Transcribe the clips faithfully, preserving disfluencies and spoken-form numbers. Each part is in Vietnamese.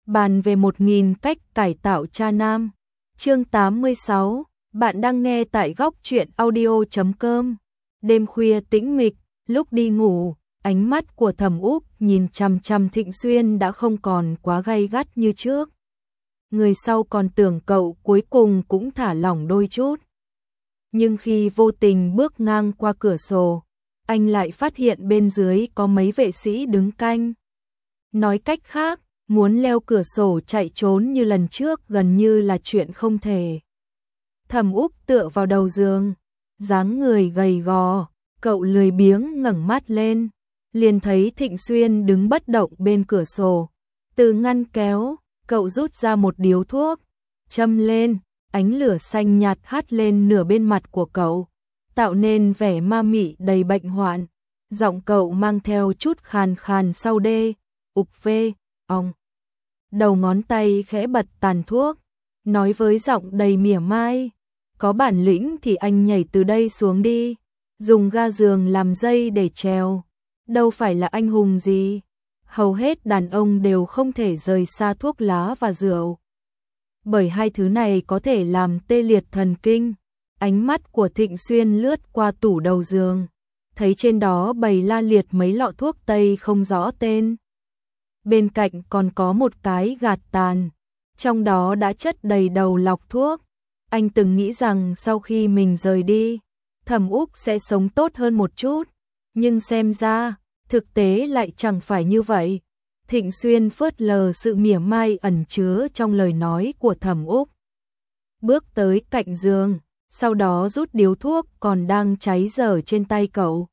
bàn về một nghìn cách cải tạo cha nam. Chương tám mươi sáu, bạn đang nghe tại góc truyện audio chấm com. Đêm khuya tĩnh mịch, lúc đi ngủ, ánh mắt của Thẩm Úc nhìn chằm chằm Thịnh Xuyên đã không còn quá gay gắt như trước. Người sau còn tưởng cậu cuối cùng cũng thả lỏng đôi chút. Nhưng khi vô tình bước ngang qua cửa sổ, anh lại phát hiện bên dưới có mấy vệ sĩ đứng canh. Nói cách khác, muốn leo cửa sổ chạy trốn như lần trước gần như là chuyện không thể. Thẩm Úc tựa vào đầu giường, dáng người gầy gò, cậu lười biếng ngẩng mắt lên, liền thấy Thịnh Xuyên đứng bất động bên cửa sổ. Từ ngăn kéo, cậu rút ra một điếu thuốc, châm lên, ánh lửa xanh nhạt hắt lên nửa bên mặt của cậu, tạo nên vẻ ma mị đầy bệnh hoạn. Giọng cậu mang theo chút khàn khàn sau đê, ục phê, ong. Đầu ngón tay khẽ bật tàn thuốc, nói với giọng đầy mỉa mai, có bản lĩnh thì anh nhảy từ đây xuống đi, dùng ga giường làm dây để trèo, đâu phải là anh hùng gì. Hầu hết đàn ông đều không thể rời xa thuốc lá và rượu, bởi hai thứ này có thể làm tê liệt thần kinh. Ánh mắt của Thịnh Xuyên lướt qua tủ đầu giường, thấy trên đó bày la liệt mấy lọ thuốc tây không rõ tên. Bên cạnh còn có một cái gạt tàn, trong đó đã chất đầy đầu lọc thuốc. Anh từng nghĩ rằng sau khi mình rời đi, Thẩm Úc sẽ sống tốt hơn một chút, nhưng xem ra, thực tế lại chẳng phải như vậy. Thịnh Xuyên phớt lờ sự mỉa mai ẩn chứa trong lời nói của Thẩm Úc, bước tới cạnh giường, sau đó rút điếu thuốc còn đang cháy dở trên tay cậu,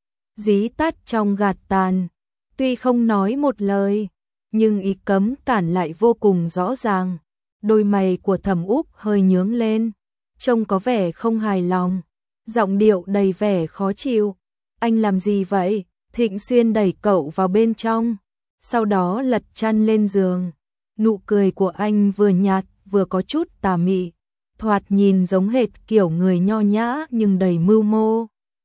dí tắt trong gạt tàn. Tuy không nói một lời, nhưng ý cấm cản lại vô cùng rõ ràng. Đôi mày của Thẩm Úc hơi nhướng lên, trông có vẻ không hài lòng, giọng điệu đầy vẻ khó chịu. Anh làm gì vậy? Thịnh Xuyên đẩy cậu vào bên trong, sau đó lật chăn lên giường. Nụ cười của anh vừa nhạt vừa có chút tà mị, thoạt nhìn giống hệt kiểu người nho nhã nhưng đầy mưu mô.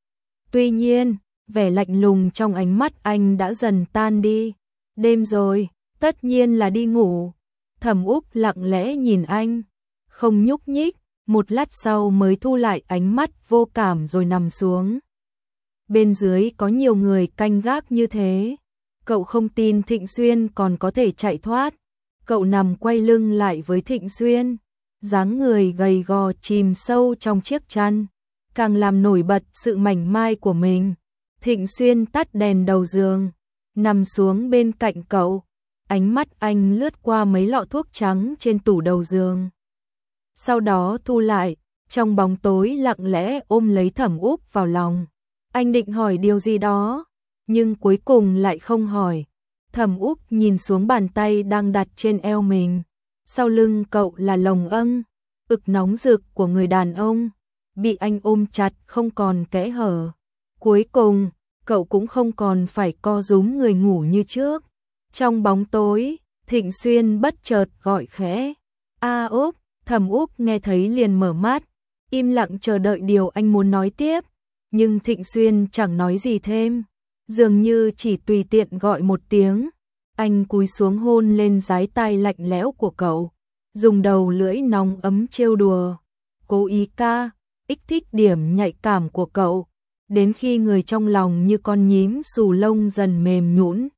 Tuy nhiên, vẻ lạnh lùng trong ánh mắt anh đã dần tan đi. Đêm rồi, tất nhiên là đi ngủ. Thẩm Úc lặng lẽ nhìn anh, không nhúc nhích, một lát sau mới thu lại ánh mắt vô cảm rồi nằm xuống. Bên dưới có nhiều người canh gác như thế, cậu không tin Thịnh Xuyên còn có thể chạy thoát. Cậu nằm quay lưng lại với Thịnh Xuyên, dáng người gầy gò chìm sâu trong chiếc chăn, càng làm nổi bật sự mảnh mai của mình. Thịnh Xuyên tắt đèn đầu giường, nằm xuống bên cạnh cậu, ánh mắt anh lướt qua mấy lọ thuốc trắng trên tủ đầu giường. Sau đó thu lại, trong bóng tối lặng lẽ ôm lấy Thẩm Úc vào lòng. Anh định hỏi điều gì đó, nhưng cuối cùng lại không hỏi. Thẩm Úc nhìn xuống bàn tay đang đặt trên eo mình. Sau lưng cậu là lồng âng, ực nóng rực của người đàn ông, bị anh ôm chặt không còn kẽ hở. Cuối cùng, cậu cũng không còn phải co rúm người ngủ như trước. Trong bóng tối, Thịnh Xuyên bất chợt gọi khẽ. A Úc. Thẩm Úc nghe thấy liền mở mắt, im lặng chờ đợi điều anh muốn nói tiếp. Nhưng Thịnh Xuyên chẳng nói gì thêm, dường như chỉ tùy tiện gọi một tiếng. Anh cúi xuống hôn lên dái tai lạnh lẽo của cậu, dùng đầu lưỡi nóng ấm trêu đùa, cố ý ca, ích thích điểm nhạy cảm của cậu, đến khi người trong lòng như con nhím xù lông dần mềm nhũn,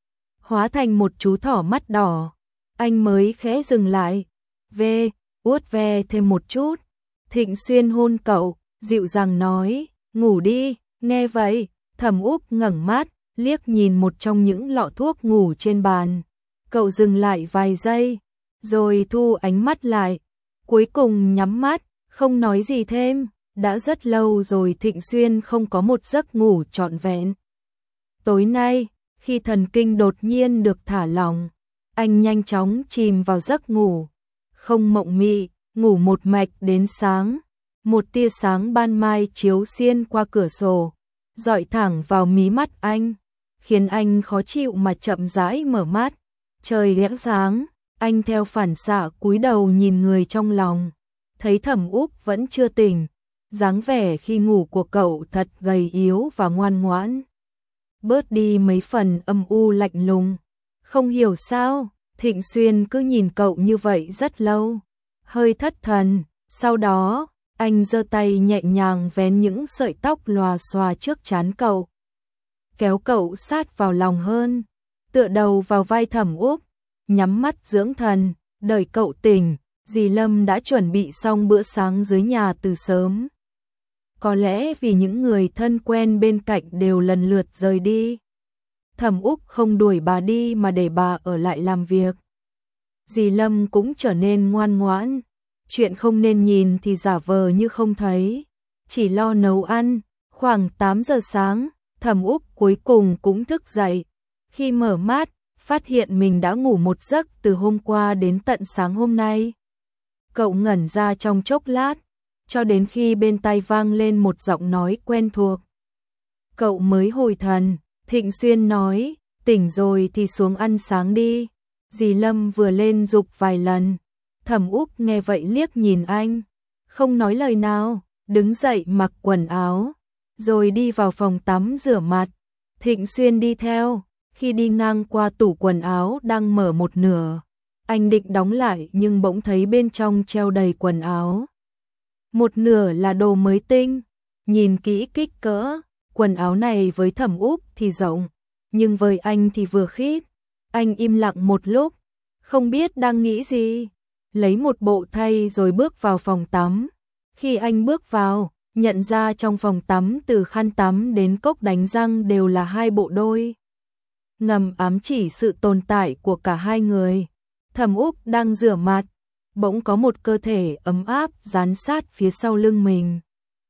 hóa thành một chú thỏ mắt đỏ. Anh mới khẽ dừng lại, ve, uốt ve thêm một chút. Thịnh Xuyên hôn cậu, dịu dàng nói, ngủ đi. Nghe vậy, Thẩm Úc ngẩng mắt, liếc nhìn một trong những lọ thuốc ngủ trên bàn. Cậu dừng lại vài giây, rồi thu ánh mắt lại, cuối cùng nhắm mắt, không nói gì thêm. Đã rất lâu rồi Thịnh Xuyên không có một giấc ngủ trọn vẹn. Tối nay, khi thần kinh đột nhiên được thả lỏng, anh nhanh chóng chìm vào giấc ngủ, không mộng mị, ngủ một mạch đến sáng. Một tia sáng ban mai chiếu xiên qua cửa sổ, dọi thẳng vào mí mắt anh, khiến anh khó chịu mà chậm rãi mở mắt. Trời lẽng sáng, anh theo phản xạ cúi đầu nhìn người trong lòng, thấy Thẩm Úc vẫn chưa tỉnh, dáng vẻ khi ngủ của cậu thật gầy yếu và ngoan ngoãn, bớt đi mấy phần âm u lạnh lùng. Không hiểu sao, Thịnh Xuyên cứ nhìn cậu như vậy rất lâu, hơi thất thần, sau đó, anh giơ tay nhẹ nhàng vén những sợi tóc lòa xòa trước trán cậu, kéo cậu sát vào lòng hơn, tựa đầu vào vai Thẩm Úc, nhắm mắt dưỡng thần, đợi cậu tỉnh, dì Lâm đã chuẩn bị xong bữa sáng dưới nhà từ sớm. Có lẽ vì những người thân quen bên cạnh đều lần lượt rời đi, Thẩm Úc không đuổi bà đi mà để bà ở lại làm việc. Dì Lâm cũng trở nên ngoan ngoãn, chuyện không nên nhìn thì giả vờ như không thấy, chỉ lo nấu ăn. Khoảng tám giờ sáng, Thẩm Úc cuối cùng cũng thức dậy. Khi mở mắt, phát hiện mình đã ngủ một giấc từ hôm qua đến tận sáng hôm nay. Cậu ngẩn ra trong chốc lát, cho đến khi bên tai vang lên một giọng nói quen thuộc. Cậu mới hồi thần, Thịnh Xuyên nói, tỉnh rồi thì xuống ăn sáng đi. Dì Lâm vừa lên giục vài lần. Thẩm Úc nghe vậy liếc nhìn anh, không nói lời nào, đứng dậy mặc quần áo, rồi đi vào phòng tắm rửa mặt. Thịnh Xuyên đi theo, khi đi ngang qua tủ quần áo đang mở một nửa, anh định đóng lại nhưng bỗng thấy bên trong treo đầy quần áo. Một nửa là đồ mới tinh, nhìn kỹ kích cỡ, quần áo này với Thẩm Úc thì rộng, nhưng với anh thì vừa khít. Anh im lặng một lúc, không biết đang nghĩ gì, lấy một bộ thay rồi bước vào phòng tắm. Khi anh bước vào, nhận ra trong phòng tắm từ khăn tắm đến cốc đánh răng đều là hai bộ đôi, ngầm ám chỉ sự tồn tại của cả hai người. Thẩm Úc đang rửa mặt, bỗng có một cơ thể ấm áp dán sát phía sau lưng mình.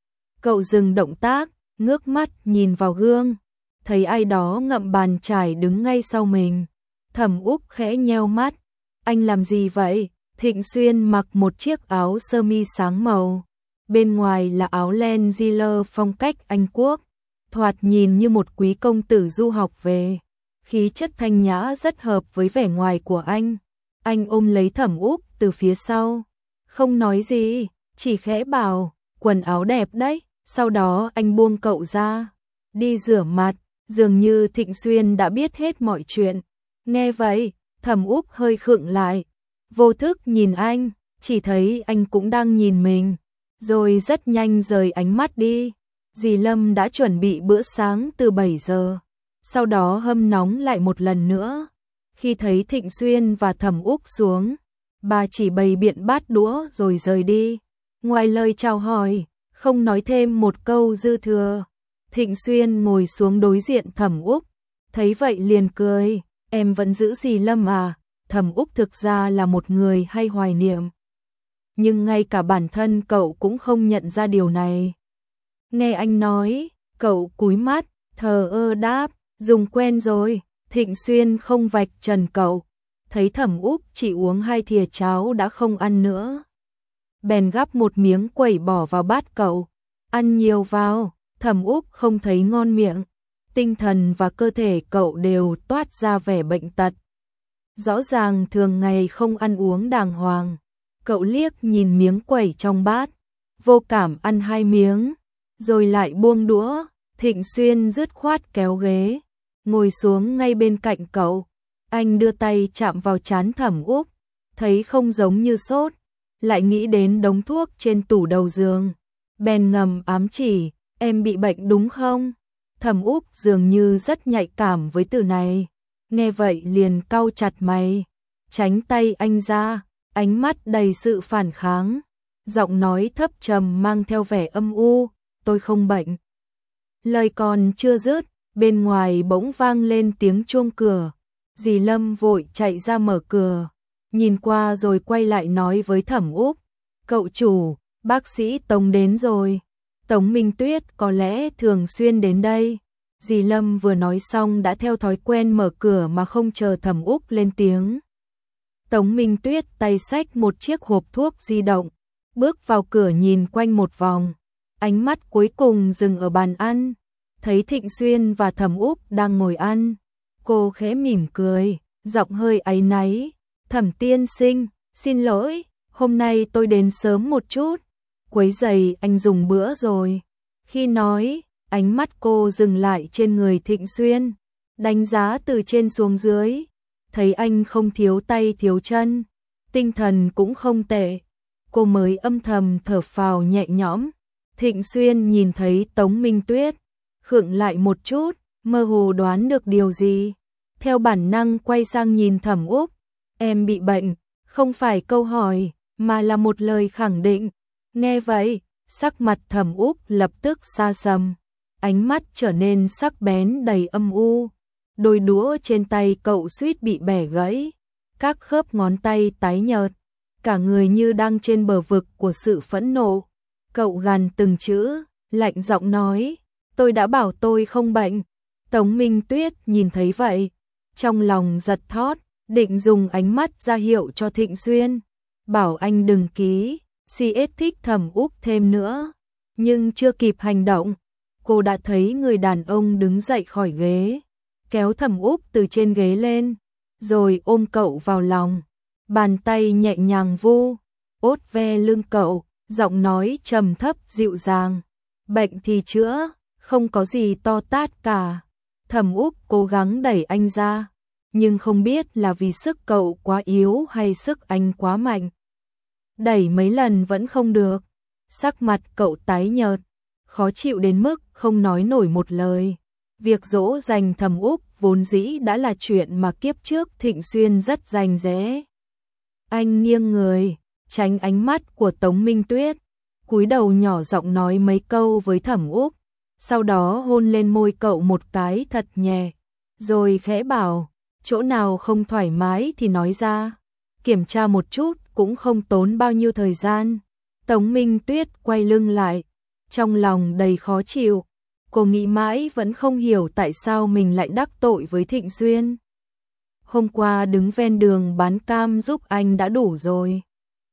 Cậu dừng động tác, ngước mắt nhìn vào gương, thấy ai đó ngậm bàn chải đứng ngay sau mình. Thẩm Úc khẽ nheo mắt, anh làm gì vậy? Thịnh Xuyên mặc một chiếc áo sơ mi sáng màu, bên ngoài là áo len Ziller phong cách Anh Quốc, thoạt nhìn như một quý công tử du học về, khí chất thanh nhã rất hợp với vẻ ngoài của anh. Anh ôm lấy Thẩm Úc từ phía sau, không nói gì, chỉ khẽ bảo, quần áo đẹp đấy, sau đó anh buông cậu ra, đi rửa mặt, dường như Thịnh Xuyên đã biết hết mọi chuyện. Nghe vậy, Thẩm Úc hơi khựng lại, vô thức nhìn anh, chỉ thấy anh cũng đang nhìn mình, rồi rất nhanh rời ánh mắt đi. Dì Lâm đã chuẩn bị bữa sáng từ bảy giờ, sau đó hâm nóng lại một lần nữa. Khi thấy Thịnh Xuyên và Thẩm Úc xuống, bà chỉ bày biện bát đũa rồi rời đi. Ngoài lời chào hỏi, không nói thêm một câu dư thừa. Thịnh Xuyên ngồi xuống đối diện Thẩm Úc, thấy vậy liền cười, em vẫn giữ dì Lâm à? Thẩm Úc thực ra là một người hay hoài niệm, nhưng ngay cả bản thân cậu cũng không nhận ra điều này. Nghe anh nói, cậu cúi mắt, thờ ơ đáp, dùng quen rồi. Thịnh Xuyên không vạch trần cậu, thấy Thẩm Úc chỉ uống hai thìa cháo đã không ăn nữa, bèn gắp một miếng quẩy bỏ vào bát cậu, ăn nhiều vào. Thẩm Úc không thấy ngon miệng, tinh thần và cơ thể cậu đều toát ra vẻ bệnh tật, rõ ràng thường ngày không ăn uống đàng hoàng. Cậu liếc nhìn miếng quẩy trong bát, vô cảm ăn hai miếng, rồi lại buông đũa. Thịnh Xuyên dứt khoát kéo ghế, ngồi xuống ngay bên cạnh cậu. Anh đưa tay chạm vào trán Thẩm Úc, thấy không giống như sốt, lại nghĩ đến đống thuốc trên tủ đầu giường, bèn ngầm ám chỉ, em bị bệnh đúng không? Thẩm Úc dường như rất nhạy cảm với từ này, nghe vậy liền cau chặt mày, tránh tay anh ra, ánh mắt đầy sự phản kháng, giọng nói thấp trầm mang theo vẻ âm u, tôi không bệnh. Lời còn chưa dứt, bên ngoài bỗng vang lên tiếng chuông cửa. Dì Lâm vội chạy ra mở cửa, nhìn qua rồi quay lại nói với Thẩm Úc, cậu chủ, bác sĩ Tống đến rồi. Tống Minh Tuyết có lẽ thường xuyên đến đây. Dì Lâm vừa nói xong đã theo thói quen mở cửa mà không chờ Thẩm Úc lên tiếng. Tống Minh Tuyết tay xách một chiếc hộp thuốc di động, bước vào cửa nhìn quanh một vòng, ánh mắt cuối cùng dừng ở bàn ăn, thấy Thịnh Xuyên và Thẩm Úc đang ngồi ăn, cô khẽ mỉm cười, giọng hơi áy náy, Thẩm tiên sinh, xin lỗi, hôm nay tôi đến sớm một chút, quấy rầy anh dùng bữa rồi. Khi nói, ánh mắt cô dừng lại trên người Thịnh Xuyên, đánh giá từ trên xuống dưới, thấy anh không thiếu tay thiếu chân, tinh thần cũng không tệ, cô mới âm thầm thở phào nhẹ nhõm. Thịnh Xuyên nhìn thấy Tống Minh Tuyết, khựng lại một chút, mơ hồ đoán được điều gì. Theo bản năng quay sang nhìn Thẩm Úc, em bị bệnh, không phải câu hỏi, mà là một lời khẳng định. Nghe vậy, sắc mặt Thẩm Úc lập tức xa sầm, ánh mắt trở nên sắc bén đầy âm u. Đôi đũa trên tay cậu suýt bị bẻ gãy, các khớp ngón tay tái nhợt, cả người như đang trên bờ vực của sự phẫn nộ. Cậu gằn từng chữ, lạnh giọng nói, tôi đã bảo tôi không bệnh. Tống Minh Tuyết nhìn thấy vậy, trong lòng giật thót, định dùng ánh mắt ra hiệu cho Thịnh Xuyên, bảo anh đừng ký xê ét thích Thẩm Úc thêm nữa. Nhưng chưa kịp hành động, cô đã thấy người đàn ông đứng dậy khỏi ghế, kéo Thẩm Úc từ trên ghế lên, rồi ôm cậu vào lòng, bàn tay nhẹ nhàng vu, ốt ve lưng cậu, giọng nói trầm thấp dịu dàng, bệnh thì chữa, không có gì to tát cả. Thẩm Úc cố gắng đẩy anh ra, nhưng không biết là vì sức cậu quá yếu hay sức anh quá mạnh. Đẩy mấy lần vẫn không được, sắc mặt cậu tái nhợt, khó chịu đến mức không nói nổi một lời. Việc dỗ dành Thẩm Úc vốn dĩ đã là chuyện mà kiếp trước Thịnh Xuyên rất rành rẽ. Anh nghiêng người, tránh ánh mắt của Tống Minh Tuyết, cúi đầu nhỏ giọng nói mấy câu với Thẩm Úc, sau đó hôn lên môi cậu một cái thật nhẹ, rồi khẽ bảo, chỗ nào không thoải mái thì nói ra, kiểm tra một chút cũng không tốn bao nhiêu thời gian. Tống Minh Tuyết quay lưng lại, trong lòng đầy khó chịu, cô nghĩ mãi vẫn không hiểu tại sao mình lại đắc tội với Thịnh Xuyên. Hôm qua đứng ven đường bán cam giúp anh đã đủ rồi,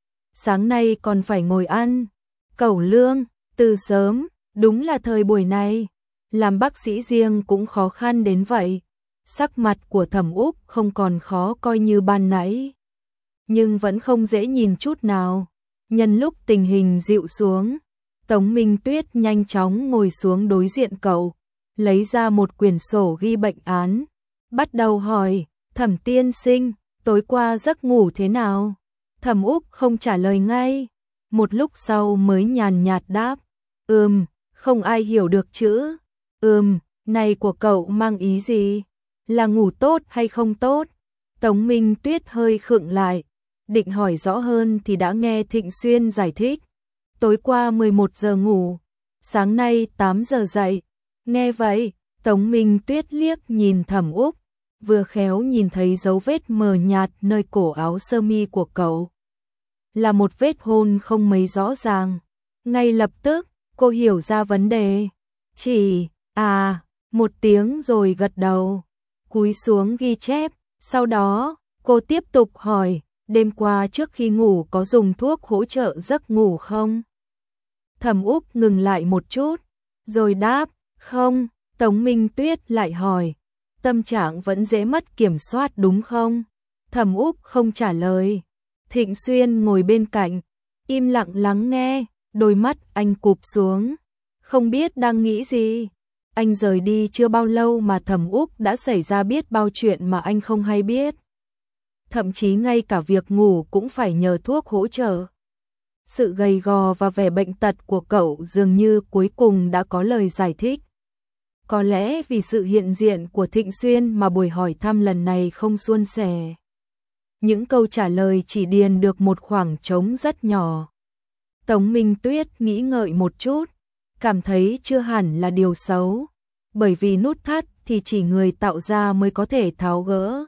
sáng nay còn phải ngồi ăn cẩu lương từ sớm, đúng là thời buổi này, làm bác sĩ riêng cũng khó khăn đến vậy. Sắc mặt của Thẩm Úc không còn khó coi như ban nãy, nhưng vẫn không dễ nhìn chút nào. Nhân lúc tình hình dịu xuống, Tống Minh Tuyết nhanh chóng ngồi xuống đối diện cậu, lấy ra một quyển sổ ghi bệnh án, bắt đầu hỏi, Thẩm tiên sinh, tối qua giấc ngủ thế nào? Thẩm Úc không trả lời ngay, một lúc sau mới nhàn nhạt đáp, ừm, không ai hiểu được chữ ừm này của cậu mang ý gì? Là ngủ tốt hay không tốt? Tống Minh Tuyết hơi khựng lại, định hỏi rõ hơn thì đã nghe Thịnh Xuyên giải thích. Tối qua mười một giờ ngủ, sáng nay tám giờ dậy. Nghe vậy, Tống Minh Tuyết liếc nhìn Thẩm Úc, vừa khéo nhìn thấy dấu vết mờ nhạt nơi cổ áo sơ mi của cậu. Là một vết hôn không mấy rõ ràng. Ngay lập tức, cô hiểu ra vấn đề. Chỉ, à, một tiếng rồi gật đầu, cúi xuống ghi chép. Sau đó, cô tiếp tục hỏi, đêm qua trước khi ngủ có dùng thuốc hỗ trợ giấc ngủ không? Thẩm Úc ngừng lại một chút, rồi đáp, không. Tống Minh Tuyết lại hỏi, tâm trạng vẫn dễ mất kiểm soát đúng không? Thẩm Úc không trả lời. Thịnh Xuyên ngồi bên cạnh, im lặng lắng nghe, đôi mắt anh cụp xuống, không biết đang nghĩ gì. Anh rời đi chưa bao lâu mà Thẩm Úc đã xảy ra biết bao chuyện mà anh không hay biết. Thậm chí ngay cả việc ngủ cũng phải nhờ thuốc hỗ trợ. Sự gầy gò và vẻ bệnh tật của cậu dường như cuối cùng đã có lời giải thích. Có lẽ vì sự hiện diện của Thịnh Xuyên mà buổi hỏi thăm lần này không suôn sẻ. Những câu trả lời chỉ điền được một khoảng trống rất nhỏ. Tống Minh Tuyết nghĩ ngợi một chút, cảm thấy chưa hẳn là điều xấu, bởi vì nút thắt thì chỉ người tạo ra mới có thể tháo gỡ.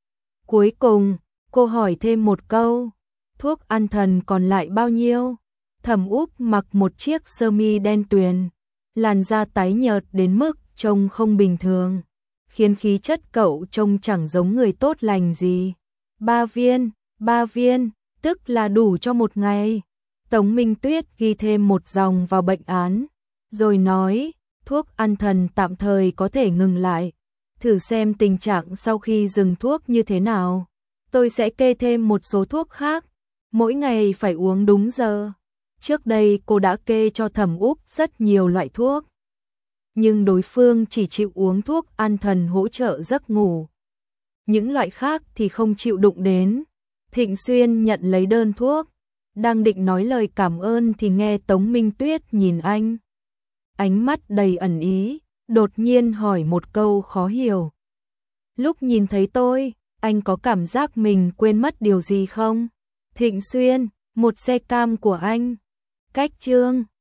Cuối cùng, cô hỏi thêm một câu, thuốc an thần còn lại bao nhiêu? Thẩm Úc mặc một chiếc sơ mi đen tuyền, làn da tái nhợt đến mức trông không bình thường, khiến khí chất cậu trông chẳng giống người tốt lành gì. Ba viên, ba viên, tức là đủ cho một ngày. Tống Minh Tuyết ghi thêm một dòng vào bệnh án, rồi nói, thuốc an thần tạm thời có thể ngừng lại, thử xem tình trạng sau khi dừng thuốc như thế nào. Tôi sẽ kê thêm một số thuốc khác, mỗi ngày phải uống đúng giờ. Trước đây cô đã kê cho Thẩm Úc rất nhiều loại thuốc, nhưng đối phương chỉ chịu uống thuốc an thần hỗ trợ giấc ngủ. những loại khác thì không chịu đụng đến. Thịnh Xuyên nhận lấy đơn thuốc, đang định nói lời cảm ơn thì nghe Tống Minh Tuyết nhìn anh. Ánh mắt đầy ẩn ý, đột nhiên hỏi một câu khó hiểu. Lúc nhìn thấy tôi, anh có cảm giác mình quên mất điều gì không? Thịnh Xuyên, một xe cam của anh. Cách Trương